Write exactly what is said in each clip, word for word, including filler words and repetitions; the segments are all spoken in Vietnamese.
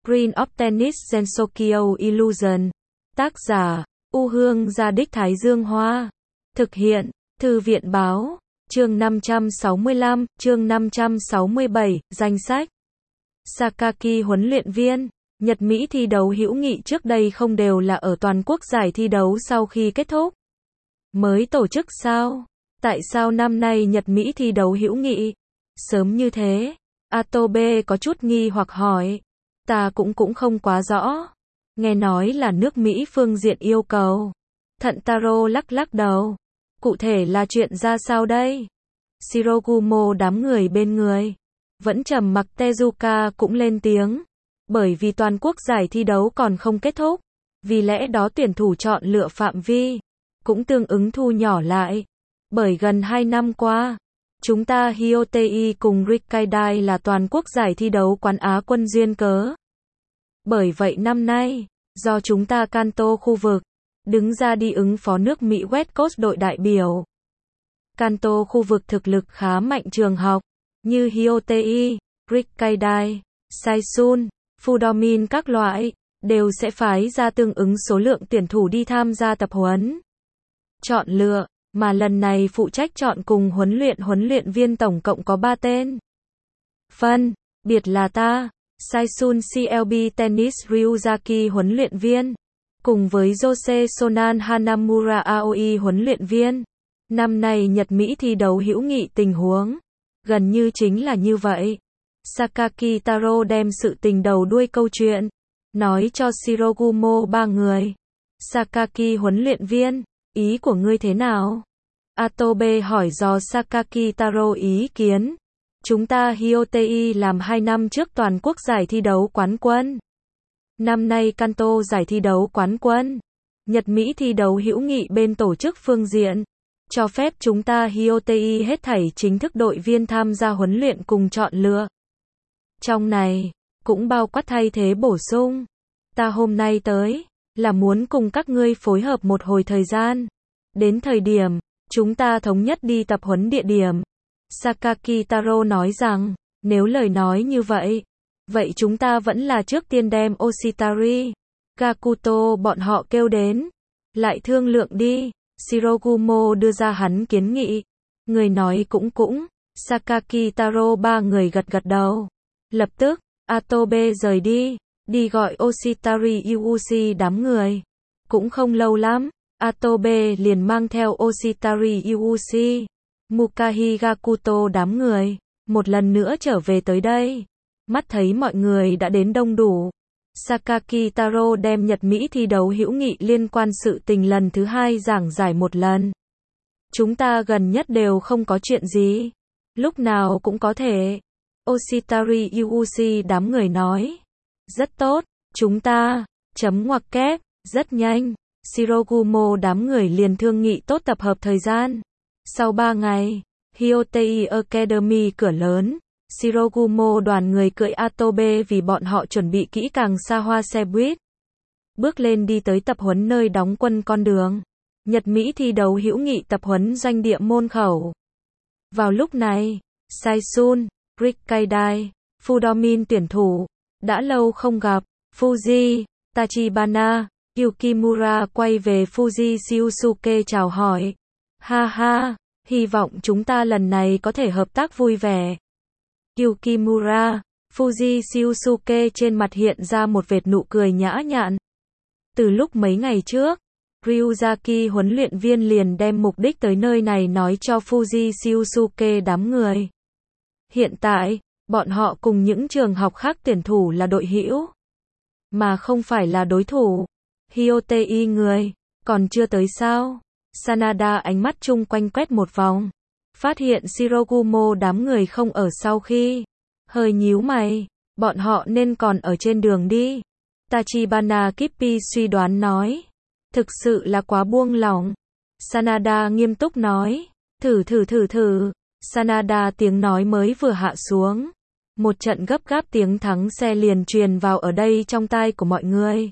Green of Tennis Gensokyo Illusion. Tác giả, U Hương Gia Đích Thái Dương Hoa. Thực hiện, Thư viện Báo. Chương năm trăm sáu mươi lăm, chương năm trăm sáu mươi bảy, danh sách. Sakaki huấn luyện viên. Nhật Mỹ thi đấu hữu nghị trước đây không đều là ở toàn quốc giải thi đấu sau khi kết thúc mới tổ chức sao? Tại sao năm nay Nhật Mỹ thi đấu hữu nghị sớm như thế? Atobe có chút nghi hoặc hỏi. Ta cũng cũng không quá rõ. Nghe nói là nước Mỹ phương diện yêu cầu. Thận Taro lắc lắc đầu. Cụ thể là chuyện ra sao đây? Shirogumo đám người bên người vẫn trầm mặc. Tezuka cũng lên tiếng. Bởi vì toàn quốc giải thi đấu còn không kết thúc, vì lẽ đó tuyển thủ chọn lựa phạm vi cũng tương ứng thu nhỏ lại. Bởi gần hai năm qua, chúng ta Hyotei cùng Rikkaidai là toàn quốc giải thi đấu quán Á quân duyên cớ. Bởi vậy năm nay, do chúng ta Kanto khu vực đứng ra đi ứng phó nước Mỹ West Coast đội đại biểu. Kanto khu vực thực lực khá mạnh trường học như Hyotei, Rikkaidai, Saisun, Fudomin các loại, đều sẽ phái ra tương ứng số lượng tuyển thủ đi tham gia tập huấn. Chọn lựa, mà lần này phụ trách chọn cùng huấn luyện huấn luyện viên tổng cộng có ba tên. Phân, biệt là ta, Saisun xê lờ bê Tennis Ryuzaki huấn luyện viên, cùng với Jose Sonan Hanamura Aoi huấn luyện viên. Năm nay Nhật Mỹ thi đấu hữu nghị tình huống, gần như chính là như vậy. Sakaki Taro đem sự tình đầu đuôi câu chuyện, nói cho Shirogumo ba người. Sakaki huấn luyện viên, ý của ngươi thế nào? Atobe hỏi dò Sakaki Taro ý kiến. Chúng ta Hyotei làm hai năm trước toàn quốc giải thi đấu quán quân. Năm nay Kanto giải thi đấu quán quân. Nhật Mỹ thi đấu hữu nghị bên tổ chức phương diện, cho phép chúng ta Hyotei hết thảy chính thức đội viên tham gia huấn luyện cùng chọn lựa. Trong này, cũng bao quát thay thế bổ sung. Ta hôm nay tới, là muốn cùng các ngươi phối hợp một hồi thời gian. Đến thời điểm, chúng ta thống nhất đi tập huấn địa điểm. Sakaki Taro nói rằng, nếu lời nói như vậy, vậy chúng ta vẫn là trước tiên đem Oshitari, Gakuto bọn họ kêu đến. Lại thương lượng đi. Shirogumo đưa ra hắn kiến nghị. Người nói cũng cũng. Sakaki Taro ba người gật gật đầu. Lập tức, Atobe rời đi, đi gọi Oshitari Yuuchi đám người. Cũng không lâu lắm, Atobe liền mang theo Oshitari Yuuchi, Mukahi Gakuto đám người, một lần nữa trở về tới đây. Mắt thấy mọi người đã đến đông đủ. Sakaki Taro đem Nhật Mỹ thi đấu hữu nghị liên quan sự tình lần thứ hai giảng giải một lần. Chúng ta gần nhất đều không có chuyện gì. Lúc nào cũng có thể. Oshitari Yuuchi đám người nói. Rất tốt, chúng ta, chấm ngoặc kép, rất nhanh. Shirogumo đám người liền thương nghị tốt tập hợp thời gian. Sau ba ngày, Hyotei Academy cửa lớn, Shirogumo đoàn người cưỡi Atobe vì bọn họ chuẩn bị kỹ càng xa hoa xe buýt. Bước lên đi tới tập huấn nơi đóng quân con đường. Nhật Mỹ thi đấu hữu nghị tập huấn doanh địa môn khẩu. Vào lúc này, Saisun, Rikkaidai, Fudomin tuyển thủ, đã lâu không gặp, Fuji, Tachibana, Yukimura quay về Fuji Shiusuke chào hỏi. Ha ha, hy vọng chúng ta lần này có thể hợp tác vui vẻ. Yukimura, Fuji Shiusuke trên mặt hiện ra một vệt nụ cười nhã nhặn. Từ lúc mấy ngày trước, Ryuzaki huấn luyện viên liền đem mục đích tới nơi này nói cho Fuji Shiusuke đám người. Hiện tại, bọn họ cùng những trường học khác tuyển thủ là đội hữu, mà không phải là đối thủ. Hyotei người, còn chưa tới sao? Sanada ánh mắt chung quanh quét một vòng. Phát hiện Shirogumo đám người không ở sau khi. Hơi nhíu mày, bọn họ nên còn ở trên đường đi. Tachibana Kippi suy đoán nói. Thực sự là quá buông lỏng. Sanada nghiêm túc nói. Thử thử thử thử. Sanada tiếng nói mới vừa hạ xuống. Một trận gấp gáp tiếng thắng xe liền truyền vào ở đây trong tai của mọi người.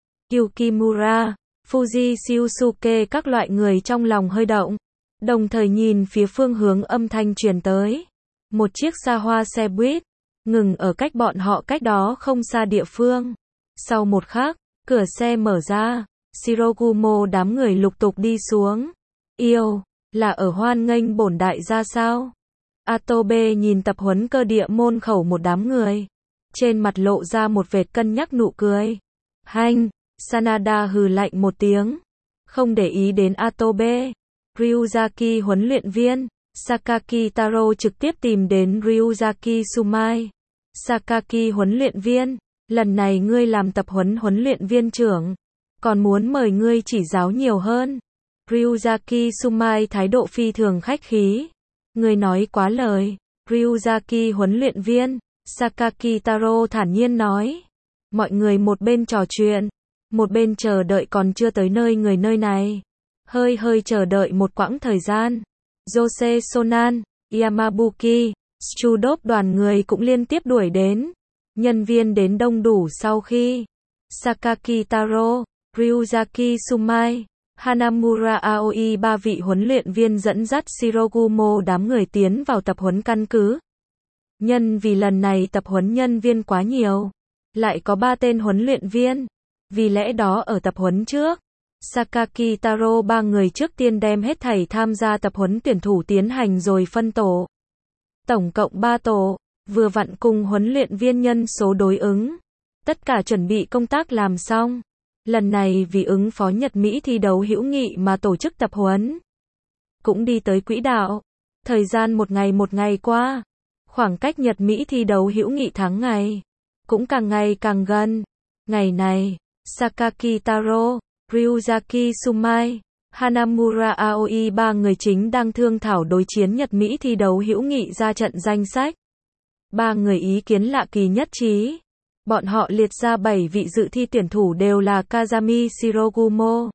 Yukimura, Fuji Shiusuke các loại người trong lòng hơi động. Đồng thời nhìn phía phương hướng âm thanh truyền tới. Một chiếc xa hoa xe buýt, ngừng ở cách bọn họ cách đó không xa địa phương. Sau một khắc, cửa xe mở ra, Shirogumo đám người lục tục đi xuống. Yêu, là ở hoan nghênh bổn đại gia sao? Atobe nhìn tập huấn cơ địa môn khẩu một đám người. Trên mặt lộ ra một vệt cân nhắc nụ cười. Hanh, Sanada hừ lạnh một tiếng. Không để ý đến Atobe. Ryuzaki huấn luyện viên, Sakaki Taro trực tiếp tìm đến Ryuzaki Sumai. Sakaki huấn luyện viên, lần này ngươi làm tập huấn huấn luyện viên trưởng, còn muốn mời ngươi chỉ giáo nhiều hơn. Ryuzaki Sumai thái độ phi thường khách khí. Ngươi nói quá lời. Ryuzaki huấn luyện viên, Sakaki Taro thản nhiên nói. Mọi người một bên trò chuyện, một bên chờ đợi còn chưa tới nơi người nơi này. Hơi hơi chờ đợi một quãng thời gian. Jose Sonan, Yamabuki, Strudop đoàn người cũng liên tiếp đuổi đến. Nhân viên đến đông đủ sau khi Sakaki Taro, Ryuzaki Sumai, Hanamura Aoi ba vị huấn luyện viên dẫn dắt Shirogumo đám người tiến vào tập huấn căn cứ. Nhân vì lần này tập huấn nhân viên quá nhiều, lại có ba tên huấn luyện viên. Vì lẽ đó ở tập huấn trước, Sakaki Taro ba người trước tiên đem hết thảy tham gia tập huấn tuyển thủ tiến hành rồi phân tổ. Tổng cộng ba tổ, vừa vặn cùng huấn luyện viên nhân số đối ứng. Tất cả chuẩn bị công tác làm xong. Lần này vì ứng phó Nhật Mỹ thi đấu hữu nghị mà tổ chức tập huấn. Cũng đi tới quỹ đạo. Thời gian một ngày một ngày qua. Khoảng cách Nhật Mỹ thi đấu hữu nghị tháng ngày. Cũng càng ngày càng gần. Ngày này, Sakaki Taro, Ryuzaki Sumai, Hanamura Aoi ba người chính đang thương thảo đối chiến Nhật Mỹ thi đấu hữu nghị ra trận danh sách. Ba người ý kiến lạ kỳ nhất trí. Bọn họ liệt ra bảy vị dự thi tuyển thủ đều là Kazami Shirogumo,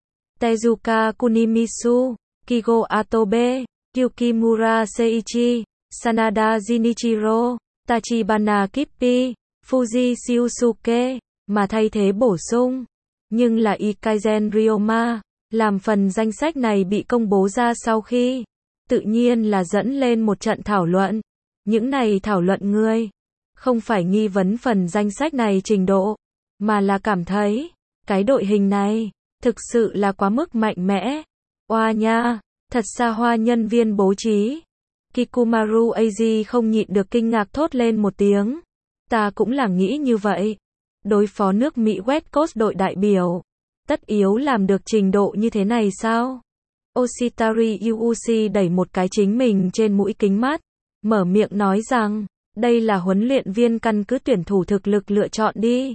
Tezuka Kunimitsu, Kigo Atobe, Yukimura Seiichi, Sanada Jinichiro, Tachibana Kippi, Fuji Shiosuke, mà thay thế bổ sung. Nhưng là Ikaizen Ryoma, làm phần danh sách này bị công bố ra sau khi, tự nhiên là dẫn lên một trận thảo luận. Những này thảo luận người, không phải nghi vấn phần danh sách này trình độ, mà là cảm thấy, cái đội hình này, thực sự là quá mức mạnh mẽ. Oa nha, thật xa hoa nhân viên bố trí. Kikumaru Eiji không nhịn được kinh ngạc thốt lên một tiếng. Ta cũng là nghĩ như vậy. Đối phó nước Mỹ West Coast đội đại biểu, tất yếu làm được trình độ như thế này sao? Oshitari Yuuchi đẩy một cái chính mình trên mũi kính mắt, mở miệng nói rằng, đây là huấn luyện viên căn cứ tuyển thủ thực lực lựa chọn đi.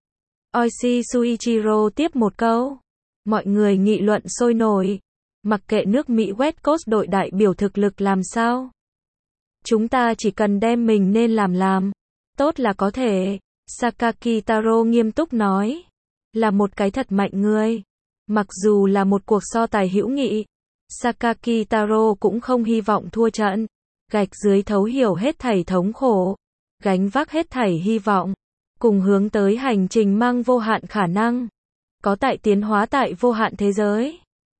Oishi Suichiro tiếp một câu. Mọi người nghị luận sôi nổi. Mặc kệ nước Mỹ West Coast đội đại biểu thực lực làm sao. Chúng ta chỉ cần đem mình nên làm làm. Tốt là có thể. Sakaki Taro nghiêm túc nói. Là một cái thật mạnh người. Mặc dù là một cuộc so tài hữu nghị, Sakaki Taro cũng không hy vọng thua trận. Gạch dưới thấu hiểu hết thảy thống khổ, gánh vác hết thảy hy vọng, cùng hướng tới hành trình mang vô hạn khả năng, có tại tiến hóa tại vô hạn thế giới.